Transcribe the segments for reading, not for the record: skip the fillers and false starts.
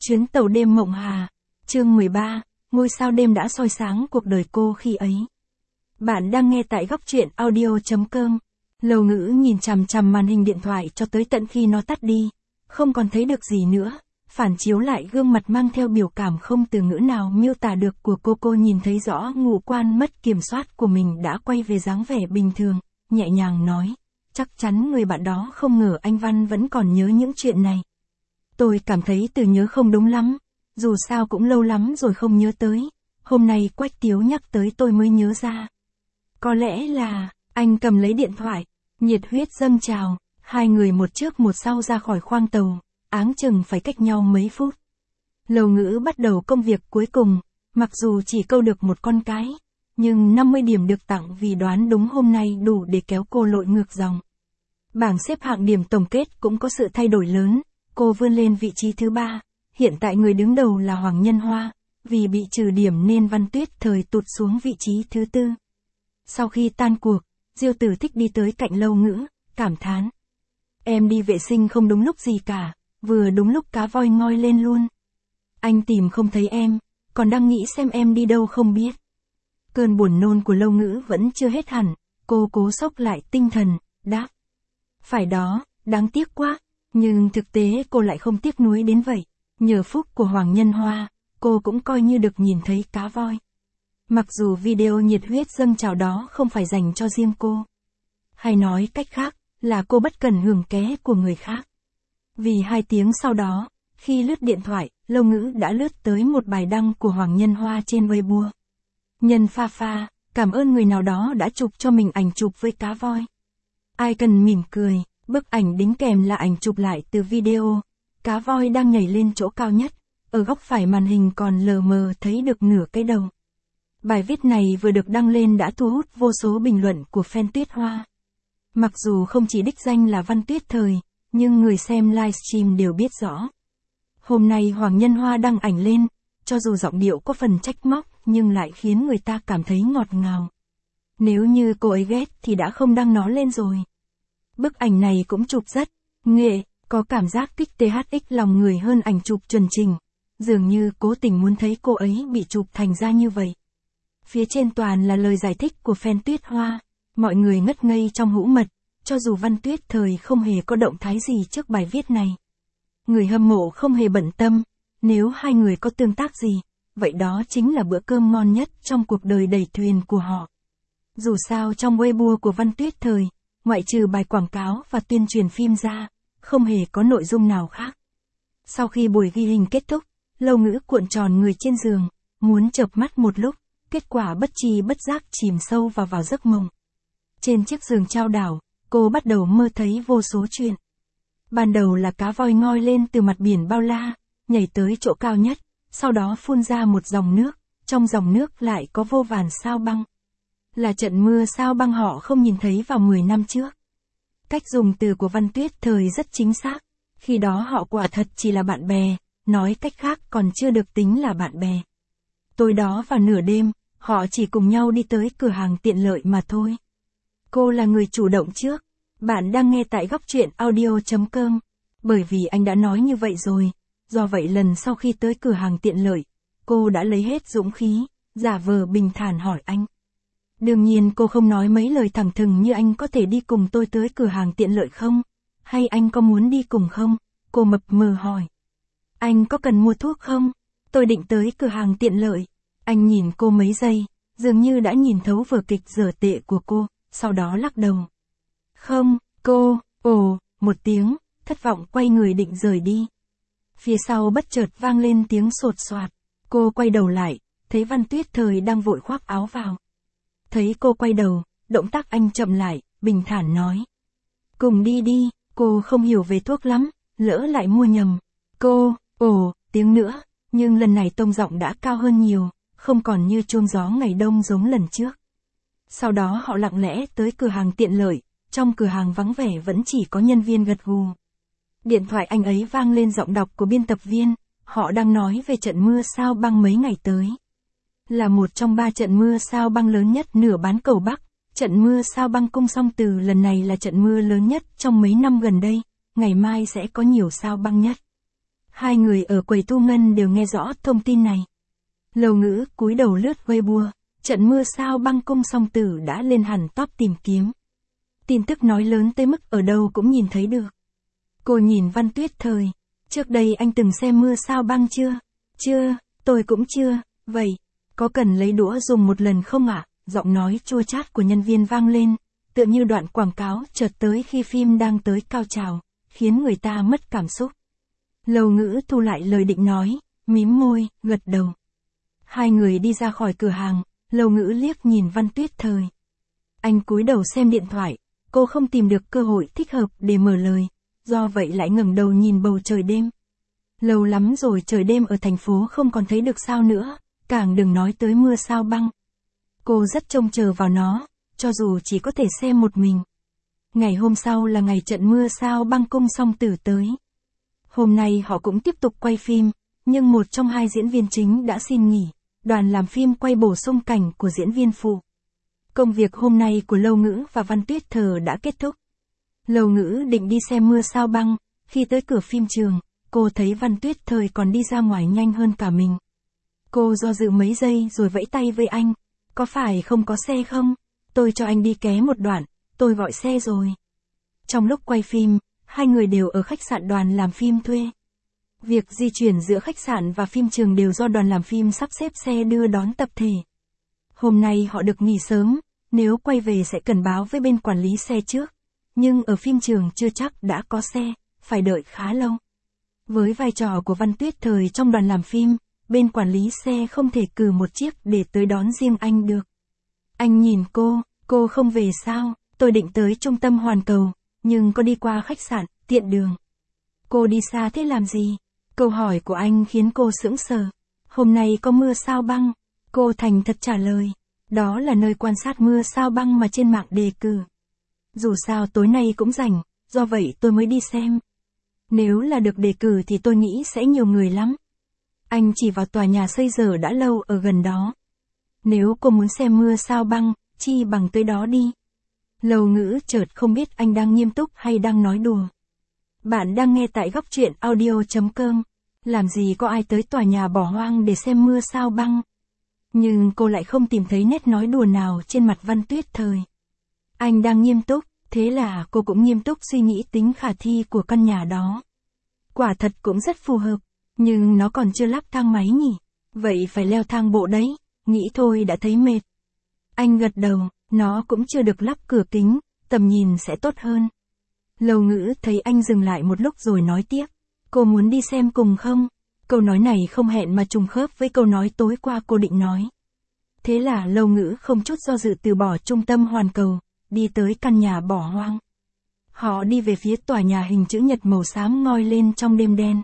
Chuyến tàu đêm mộng hà, chương 13, ngôi sao đêm đã soi sáng cuộc đời cô khi ấy. Bạn đang nghe tại góc truyện audio.com. Lâu Ngữ nhìn chằm chằm màn hình điện thoại cho tới tận khi nó tắt đi, không còn thấy được gì nữa, phản chiếu lại gương mặt mang theo biểu cảm không từ ngữ nào miêu tả được của cô nhìn thấy rõ ngũ quan mất kiểm soát của mình đã quay về dáng vẻ bình thường, nhẹ nhàng nói, chắc chắn người bạn đó không ngờ anh Văn vẫn còn nhớ những chuyện này. Tôi cảm thấy từ nhớ không đúng lắm, dù sao cũng lâu lắm rồi không nhớ tới, hôm nay Quách Tiếu nhắc tới tôi mới nhớ ra. Có lẽ là, anh cầm lấy điện thoại, nhiệt huyết dâng trào, hai người một trước một sau ra khỏi khoang tàu, áng chừng phải cách nhau mấy phút. Lâu Ngữ bắt đầu công việc cuối cùng, mặc dù chỉ câu được một con cái, nhưng 50 điểm được tặng vì đoán đúng hôm nay đủ để kéo cô lội ngược dòng. Bảng xếp hạng điểm tổng kết cũng có sự thay đổi lớn. Cô vươn lên vị trí thứ 3, hiện tại người đứng đầu là Hoàng Nhân Hoa, vì bị trừ điểm nên Văn Tuyết Thời tụt xuống vị trí thứ 4. Sau khi tan cuộc, Diêu Tử Thích đi tới cạnh Lâu Ngữ, cảm thán. Em đi vệ sinh không đúng lúc gì cả, vừa đúng lúc cá voi ngoi lên luôn. Anh tìm không thấy em, còn đang nghĩ xem em đi đâu không biết. Cơn buồn nôn của Lâu Ngữ vẫn chưa hết hẳn, cô cố xốc lại tinh thần, đáp. Phải đó, đáng tiếc quá. Nhưng thực tế cô lại không tiếc nuối đến vậy, nhờ phúc của Hoàng Nhân Hoa, cô cũng coi như được nhìn thấy cá voi. Mặc dù video nhiệt huyết dâng trào đó không phải dành cho riêng cô. Hay nói cách khác, là cô bất cần hưởng ké của người khác. Vì 2 tiếng sau đó, khi lướt điện thoại, Lâu Ngữ đã lướt tới một bài đăng của Hoàng Nhân Hoa trên Weibo. Nhân pha pha, cảm ơn người nào đó đã chụp cho mình ảnh chụp với cá voi. Ai cần mỉm cười. Bức ảnh đính kèm là ảnh chụp lại từ video, cá voi đang nhảy lên chỗ cao nhất, ở góc phải màn hình còn lờ mờ thấy được nửa cái đầu. Bài viết này vừa được đăng lên đã thu hút vô số bình luận của fan Tuyết Hoa. Mặc dù không chỉ đích danh là Văn Tuyết Thời, nhưng người xem livestream đều biết rõ. Hôm nay Hoàng Nhân Hoa đăng ảnh lên, cho dù giọng điệu có phần trách móc nhưng lại khiến người ta cảm thấy ngọt ngào. Nếu như cô ấy ghét thì đã không đăng nó lên rồi. Bức ảnh này cũng chụp rất nghệ, có cảm giác kích THX lòng người hơn ảnh chụp chuẩn trình. Dường như cố tình muốn thấy cô ấy bị chụp thành ra như vậy. Phía trên toàn là lời giải thích của fan Tuyết Hoa. Mọi người ngất ngây trong hũ mật, cho dù Văn Tuyết Thời không hề có động thái gì trước bài viết này. Người hâm mộ không hề bận tâm, nếu hai người có tương tác gì, vậy đó chính là bữa cơm ngon nhất trong cuộc đời đầy thuyền của họ. Dù sao trong Weibo của Văn Tuyết Thời, ngoại trừ bài quảng cáo và tuyên truyền phim ra, không hề có nội dung nào khác. Sau khi buổi ghi hình kết thúc, Lâu Ngữ cuộn tròn người trên giường, muốn chợp mắt một lúc, kết quả bất tri bất giác chìm sâu vào giấc mộng. Trên chiếc giường chao đảo, cô bắt đầu mơ thấy vô số chuyện. Ban đầu là cá voi ngoi lên từ mặt biển bao la, nhảy tới chỗ cao nhất, sau đó phun ra một dòng nước, trong dòng nước lại có vô vàn sao băng. Là trận mưa sao băng họ không nhìn thấy vào 10 năm trước. Cách dùng từ của Văn Tuyết Thời rất chính xác, khi đó họ quả thật chỉ là bạn bè, nói cách khác còn chưa được tính là bạn bè. Tối đó vào nửa đêm, họ chỉ cùng nhau đi tới cửa hàng tiện lợi mà thôi. Cô là người chủ động trước, bạn đang nghe tại góc truyện audio.com, bởi vì anh đã nói như vậy rồi, do vậy lần sau khi tới cửa hàng tiện lợi, cô đã lấy hết dũng khí, giả vờ bình thản hỏi anh. Đương nhiên cô không nói mấy lời thẳng thừng như anh có thể đi cùng tôi tới cửa hàng tiện lợi không? Hay anh có muốn đi cùng không? Cô mập mờ hỏi. Anh có cần mua thuốc không? Tôi định tới cửa hàng tiện lợi. Anh nhìn cô mấy giây, dường như đã nhìn thấu vở kịch dở tệ của cô, sau đó lắc đầu. Không, cô, một tiếng, thất vọng quay người định rời đi. Phía sau bất chợt vang lên tiếng sột soạt. Cô quay đầu lại, thấy Văn Tuyết Thời đang vội khoác áo vào. Thấy cô quay đầu, động tác anh chậm lại, bình thản nói. Cùng đi đi, cô không hiểu về thuốc lắm, lỡ lại mua nhầm. Cô, tiếng nữa, nhưng lần này tông giọng đã cao hơn nhiều, không còn như chuông gió ngày đông giống lần trước. Sau đó họ lặng lẽ tới cửa hàng tiện lợi, trong cửa hàng vắng vẻ vẫn chỉ có nhân viên gật gù. Điện thoại anh ấy vang lên giọng đọc của biên tập viên, họ đang nói về trận mưa sao băng mấy ngày tới. Là một trong 3 trận mưa sao băng lớn nhất nửa bán cầu Bắc, trận mưa sao băng Cung Song Từ lần này là trận mưa lớn nhất trong mấy năm gần đây, ngày mai sẽ có nhiều sao băng nhất. Hai người ở quầy thu ngân đều nghe rõ thông tin này. Lâu Ngữ cúi đầu lướt Weibo, trận mưa sao băng cung song tử đã lên hẳn top tìm kiếm. Tin tức nói lớn tới mức ở đâu cũng nhìn thấy được. Cô nhìn Văn Tuyết Thời, trước đây anh từng xem mưa sao băng chưa? Chưa, tôi cũng chưa, vậy, có cần lấy đũa dùng một lần không ạ? Giọng nói chua chát của nhân viên vang lên, tựa như đoạn quảng cáo chợt tới khi phim đang tới cao trào, khiến người ta mất cảm xúc. Lâu Ngữ thu lại lời định nói, mím môi, gật đầu. Hai người đi ra khỏi cửa hàng, Lâu Ngữ liếc nhìn Văn Tuyết Thời. Anh cúi đầu xem điện thoại, cô không tìm được cơ hội thích hợp để mở lời, do vậy lại ngẩng đầu nhìn bầu trời đêm. Lâu lắm rồi trời đêm ở thành phố không còn thấy được sao nữa, càng đừng nói tới mưa sao băng. Cô rất trông chờ vào nó, cho dù chỉ có thể xem một mình. Ngày hôm sau là ngày trận mưa sao băng cung song tử tới. Hôm nay họ cũng tiếp tục quay phim, nhưng một trong hai diễn viên chính đã xin nghỉ, đoàn làm phim quay bổ sung cảnh của diễn viên phụ. Công việc hôm nay của Lâu Ngữ và Văn Tuyết Thời đã kết thúc. Lâu Ngữ định đi xem mưa sao băng, khi tới cửa phim trường, cô thấy Văn Tuyết Thời còn đi ra ngoài nhanh hơn cả mình. Cô do dự mấy giây rồi vẫy tay với anh, có phải không có xe không? Tôi cho anh đi ké một đoạn, tôi gọi xe rồi. Trong lúc quay phim, hai người đều ở khách sạn đoàn làm phim thuê. Việc di chuyển giữa khách sạn và phim trường đều do đoàn làm phim sắp xếp xe đưa đón tập thể. Hôm nay họ được nghỉ sớm, nếu quay về sẽ cần báo với bên quản lý xe trước. Nhưng ở phim trường chưa chắc đã có xe, phải đợi khá lâu. Với vai trò của Văn Tuyết Thời trong đoàn làm phim, bên quản lý xe không thể cử một chiếc để tới đón riêng anh được. Anh nhìn cô không về sao? Tôi định tới trung tâm Hoàn Cầu, nhưng có đi qua khách sạn, tiện đường. Cô đi xa thế làm gì? Câu hỏi của anh khiến cô sững sờ. Hôm nay có mưa sao băng? Cô thành thật trả lời. Đó là nơi quan sát mưa sao băng mà trên mạng đề cử. Dù sao tối nay cũng rảnh, do vậy tôi mới đi xem. Nếu là được đề cử thì tôi nghĩ sẽ nhiều người lắm. Anh chỉ vào tòa nhà xây dở đã lâu ở gần đó. Nếu cô muốn xem mưa sao băng, chi bằng tới đó đi. Lâu Ngữ chợt không biết anh đang nghiêm túc hay đang nói đùa. Bạn đang nghe tại góc truyện audio.com. Làm gì có ai tới tòa nhà bỏ hoang để xem mưa sao băng. Nhưng cô lại không tìm thấy nét nói đùa nào trên mặt Văn Tuyết Thời. Anh đang nghiêm túc, thế là cô cũng nghiêm túc suy nghĩ tính khả thi của căn nhà đó. Quả thật cũng rất phù hợp, nhưng nó còn chưa lắp thang máy nhỉ, vậy phải leo thang bộ đấy, nghĩ thôi đã thấy mệt. Anh gật đầu, nó cũng chưa được lắp cửa kính, tầm nhìn sẽ tốt hơn. Lâu Ngữ thấy anh dừng lại một lúc rồi nói tiếp, cô muốn đi xem cùng không? Câu nói này không hẹn mà trùng khớp với câu nói tối qua cô định nói. Thế là Lâu Ngữ không chút do dự từ bỏ trung tâm Hoàn Cầu, đi tới căn nhà bỏ hoang. Họ đi về phía tòa nhà hình chữ nhật màu xám ngoi lên trong đêm đen.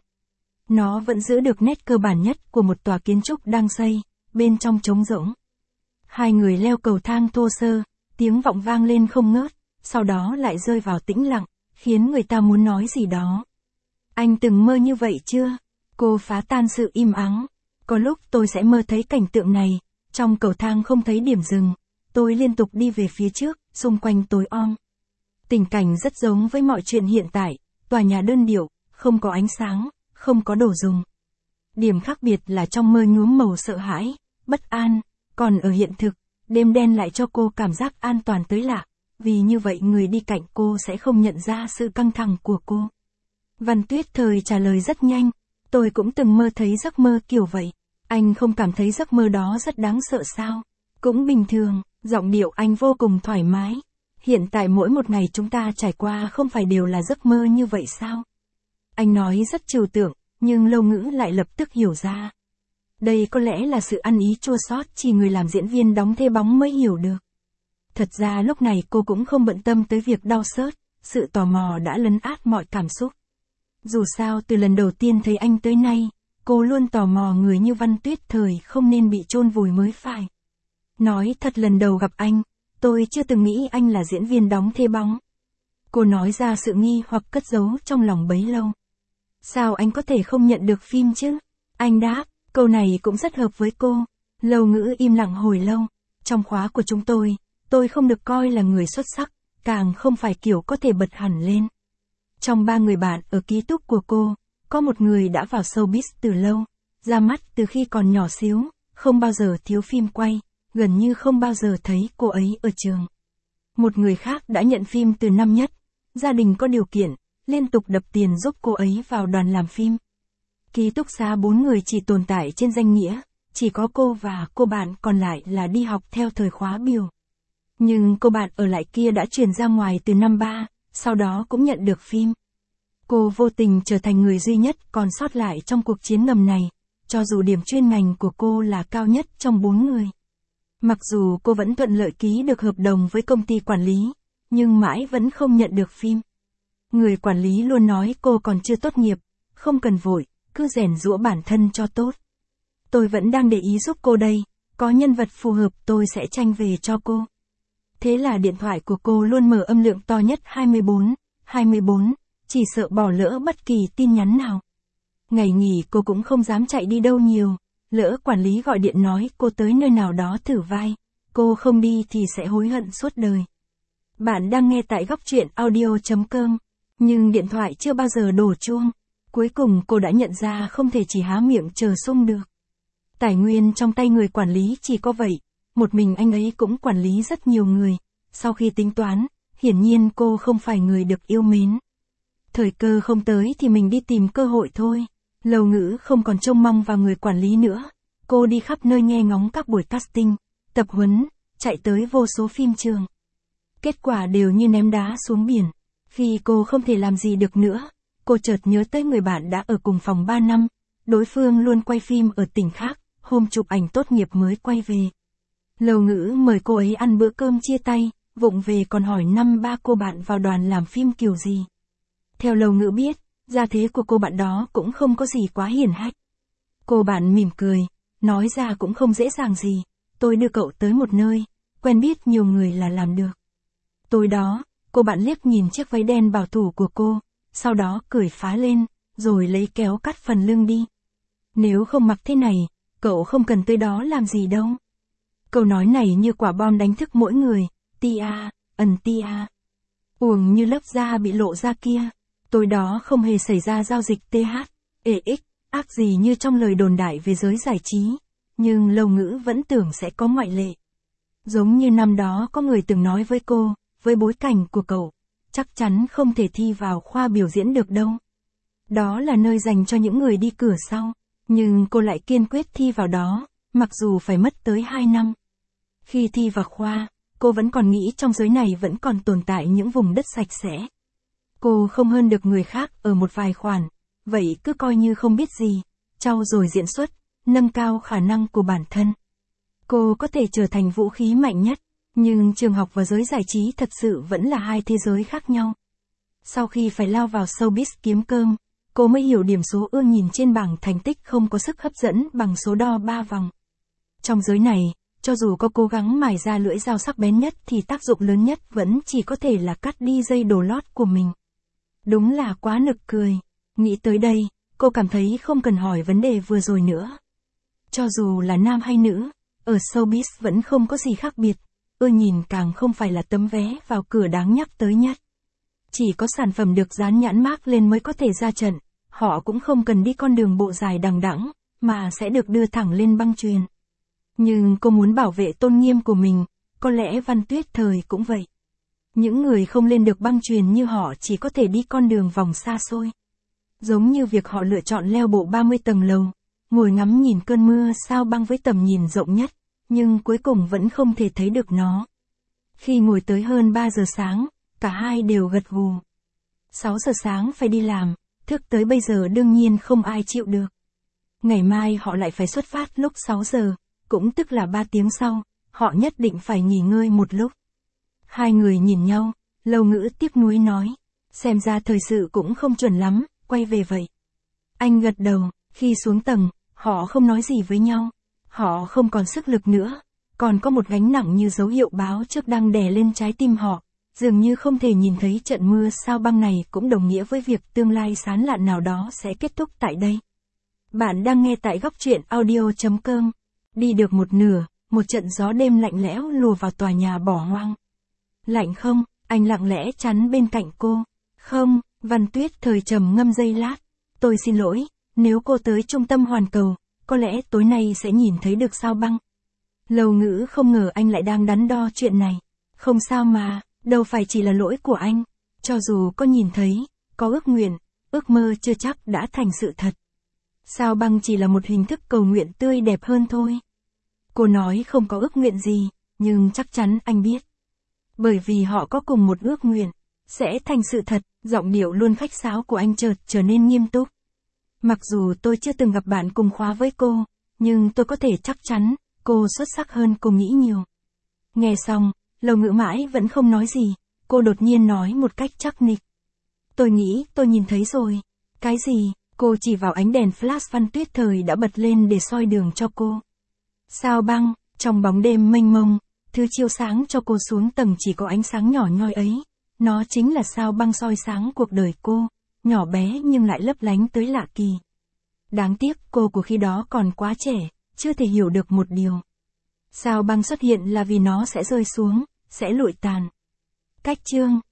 Nó vẫn giữ được nét cơ bản nhất của một tòa kiến trúc đang xây, bên trong trống rỗng. Hai người leo cầu thang thô sơ, tiếng vọng vang lên không ngớt, sau đó lại rơi vào tĩnh lặng, khiến người ta muốn nói gì đó. Anh từng mơ như vậy chưa? Cô phá tan sự im ắng. Có lúc tôi sẽ mơ thấy cảnh tượng này, trong cầu thang không thấy điểm dừng, tôi liên tục đi về phía trước, xung quanh tối om. Tình cảnh rất giống với mọi chuyện hiện tại, tòa nhà đơn điệu, không có ánh sáng, không có đồ dùng. Điểm khác biệt là trong mơ nhuốm màu sợ hãi, bất an, còn ở hiện thực, đêm đen lại cho cô cảm giác an toàn tới lạ, vì như vậy người đi cạnh cô sẽ không nhận ra sự căng thẳng của cô. Văn Tuyết Thời trả lời rất nhanh, tôi cũng từng mơ thấy giấc mơ kiểu vậy. Anh không cảm thấy giấc mơ đó rất đáng sợ sao? Cũng bình thường, giọng điệu anh vô cùng thoải mái. Hiện tại mỗi một ngày chúng ta trải qua không phải đều là giấc mơ như vậy sao? Anh nói rất trừu tượng, nhưng Lâu Ngữ lại lập tức hiểu ra. Đây có lẽ là sự ăn ý chua xót chỉ người làm diễn viên đóng thế bóng mới hiểu được. Thật ra lúc này cô cũng không bận tâm tới việc đau xót, sự tò mò đã lấn át mọi cảm xúc. Dù sao từ lần đầu tiên thấy anh tới nay, cô luôn tò mò người như Văn Tuyết Thời không nên bị chôn vùi mới phải. Nói thật lần đầu gặp anh, tôi chưa từng nghĩ anh là diễn viên đóng thê bóng. Cô nói ra sự nghi hoặc cất giấu trong lòng bấy lâu. Sao anh có thể không nhận được phim chứ? Anh đáp, câu này cũng rất hợp với cô. Lâu Ngữ im lặng hồi lâu. Trong khóa của chúng tôi không được coi là người xuất sắc, càng không phải kiểu có thể bật hẳn lên. Trong 3 người bạn ở ký túc của cô Có một người đã vào showbiz từ lâu, ra mắt từ khi còn nhỏ xíu, không bao giờ thiếu phim quay, gần như không bao giờ thấy cô ấy ở trường. Một người khác đã nhận phim từ năm nhất, gia đình có điều kiện, liên tục đập tiền giúp cô ấy vào đoàn làm phim. Ký túc xá 4 người chỉ tồn tại trên danh nghĩa, chỉ có cô và cô bạn còn lại là đi học theo thời khóa biểu. Nhưng cô bạn ở lại kia đã chuyển ra ngoài từ năm 3, sau đó cũng nhận được phim. Cô vô tình trở thành người duy nhất còn sót lại trong cuộc chiến ngầm này, cho dù điểm chuyên ngành của cô là cao nhất trong 4 người. Mặc dù cô vẫn thuận lợi ký được hợp đồng với công ty quản lý, nhưng mãi vẫn không nhận được phim. Người quản lý luôn nói cô còn chưa tốt nghiệp, không cần vội, cứ rèn giũa bản thân cho tốt. Tôi vẫn đang để ý giúp cô đây, có nhân vật phù hợp tôi sẽ tranh về cho cô. Thế là điện thoại của cô luôn mở âm lượng to nhất 24, chỉ sợ bỏ lỡ bất kỳ tin nhắn nào. Ngày nghỉ cô cũng không dám chạy đi đâu nhiều, lỡ quản lý gọi điện nói cô tới nơi nào đó thử vai, cô không đi thì sẽ hối hận suốt đời. Bạn đang nghe tại góc truyện audio.com, nhưng điện thoại chưa bao giờ đổ chuông. Cuối cùng cô đã nhận ra không thể chỉ há miệng chờ sung được. Tài nguyên trong tay người quản lý chỉ có vậy, một mình anh ấy cũng quản lý rất nhiều người. Sau khi tính toán, hiển nhiên cô không phải người được yêu mến. Thời cơ không tới thì mình đi tìm cơ hội thôi. Lâu Ngữ không còn trông mong vào người quản lý nữa. Cô đi khắp nơi nghe ngóng các buổi casting, tập huấn, chạy tới vô số phim trường. Kết quả đều như ném đá xuống biển. Khi cô không thể làm gì được nữa, cô chợt nhớ tới người bạn đã ở cùng phòng 3 năm. Đối phương luôn quay phim ở tỉnh khác, hôm chụp ảnh tốt nghiệp mới quay về. Lâu Ngữ mời cô ấy ăn bữa cơm chia tay, vụng về còn hỏi năm ba cô bạn vào đoàn làm phim kiểu gì. Theo Lâu Ngữ biết, gia thế của cô bạn đó cũng không có gì quá hiển hách. Cô bạn mỉm cười, nói ra cũng không dễ dàng gì, tôi đưa cậu tới một nơi, quen biết nhiều người là làm được. Tối đó, cô bạn liếc nhìn chiếc váy đen bảo thủ của cô, sau đó cười phá lên, rồi lấy kéo cắt phần lưng đi. Nếu không mặc thế này, cậu không cần tới đó làm gì đâu. Câu nói này như quả bom đánh thức mỗi người, tia, tia. Uổng như lớp da bị lộ ra kia. Tối đó không hề xảy ra giao dịch TH, ác gì như trong lời đồn đại về giới giải trí, nhưng Lâu Ngữ vẫn tưởng sẽ có ngoại lệ. Giống như năm đó có người từng nói với cô, với bối cảnh của cậu, chắc chắn không thể thi vào khoa biểu diễn được đâu. Đó là nơi dành cho những người đi cửa sau, nhưng cô lại kiên quyết thi vào đó, mặc dù phải mất tới 2 năm. Khi thi vào khoa, cô vẫn còn nghĩ trong giới này vẫn còn tồn tại những vùng đất sạch sẽ. Cô không hơn được người khác ở một vài khoản, vậy cứ coi như không biết gì, trau dồi diễn xuất, nâng cao khả năng của bản thân. Cô có thể trở thành vũ khí mạnh nhất, nhưng trường học và giới giải trí thật sự vẫn là hai thế giới khác nhau. Sau khi phải lao vào showbiz kiếm cơm, cô mới hiểu điểm số ưa nhìn trên bảng thành tích không có sức hấp dẫn bằng số đo 3 vòng. Trong giới này, cho dù có cố gắng mài ra lưỡi dao sắc bén nhất thì tác dụng lớn nhất vẫn chỉ có thể là cắt đi dây đồ lót của mình. Đúng là quá nực cười. Nghĩ tới đây, cô cảm thấy không cần hỏi vấn đề vừa rồi nữa. Cho dù là nam hay nữ, ở showbiz vẫn không có gì khác biệt, ưa nhìn càng không phải là tấm vé vào cửa đáng nhắc tới nhất. Chỉ có sản phẩm được dán nhãn mác lên mới có thể ra trận, họ cũng không cần đi con đường bộ dài đằng đẵng, mà sẽ được đưa thẳng lên băng chuyền. Nhưng cô muốn bảo vệ tôn nghiêm của mình, có lẽ Văn Tuyết thời cũng vậy. Những người không lên được băng chuyền như họ chỉ có thể đi con đường vòng xa xôi. Giống như việc họ lựa chọn leo bộ 30 tầng lầu, ngồi ngắm nhìn cơn mưa sao băng với tầm nhìn rộng nhất, nhưng cuối cùng vẫn không thể thấy được nó. Khi ngồi tới hơn 3 giờ sáng, cả hai đều gật gù. 6 giờ sáng phải đi làm, thức tới bây giờ đương nhiên không ai chịu được. Ngày mai họ lại phải xuất phát lúc 6 giờ, cũng tức là 3 tiếng sau, họ nhất định phải nghỉ ngơi một lúc. Hai người nhìn nhau, Lâu Ngữ tiếc nuối nói, xem ra thời sự cũng không chuẩn lắm, quay về vậy. Anh gật đầu, khi xuống tầng, họ không nói gì với nhau, họ không còn sức lực nữa, còn có một gánh nặng như dấu hiệu báo trước đang đè lên trái tim họ, dường như không thể nhìn thấy trận mưa sao băng này cũng đồng nghĩa với việc tương lai sán lạn nào đó sẽ kết thúc tại đây. Bạn đang nghe tại góc truyện audio.com. Đi được một nửa, một trận gió đêm lạnh lẽo lùa vào tòa nhà bỏ hoang. Lạnh không? Anh lặng lẽ chắn bên cạnh cô. Không, Văn Tuyết thời trầm ngâm giây lát. tôi xin lỗi, nếu cô tới trung tâm hoàn cầu, có lẽ tối nay sẽ nhìn thấy được sao băng. Lâu Ngữ không ngờ anh lại đang đắn đo chuyện này. Không sao mà, đâu phải chỉ là lỗi của anh. Cho dù có nhìn thấy, có ước nguyện, ước mơ chưa chắc đã thành sự thật. Sao băng chỉ là một hình thức cầu nguyện tươi đẹp hơn thôi. Cô nói không có ước nguyện gì, nhưng chắc chắn anh biết. Bởi vì họ có cùng một ước nguyện, sẽ thành sự thật. Giọng điệu luôn khách sáo của anh chợt trở nên nghiêm túc. Mặc dù tôi chưa từng gặp bạn cùng khóa với cô, nhưng tôi có thể chắc chắn, cô xuất sắc hơn cô nghĩ nhiều. Nghe xong, Lâu Ngữ mãi vẫn không nói gì, cô đột nhiên nói một cách chắc nịch. Tôi nghĩ tôi nhìn thấy rồi. Cái gì? Cô chỉ vào ánh đèn flash Văn Tuyết Thời đã bật lên để soi đường cho cô. Sao băng, trong bóng đêm mênh mông, thứ chiếu sáng cho cô xuống tầng chỉ có ánh sáng nhỏ nhoi ấy. Nó chính là sao băng soi sáng cuộc đời cô, nhỏ bé nhưng lại lấp lánh tới lạ kỳ. Đáng tiếc cô của khi đó còn quá trẻ, chưa thể hiểu được một điều. Sao băng xuất hiện là vì nó sẽ rơi xuống, sẽ lụi tàn. Cách chương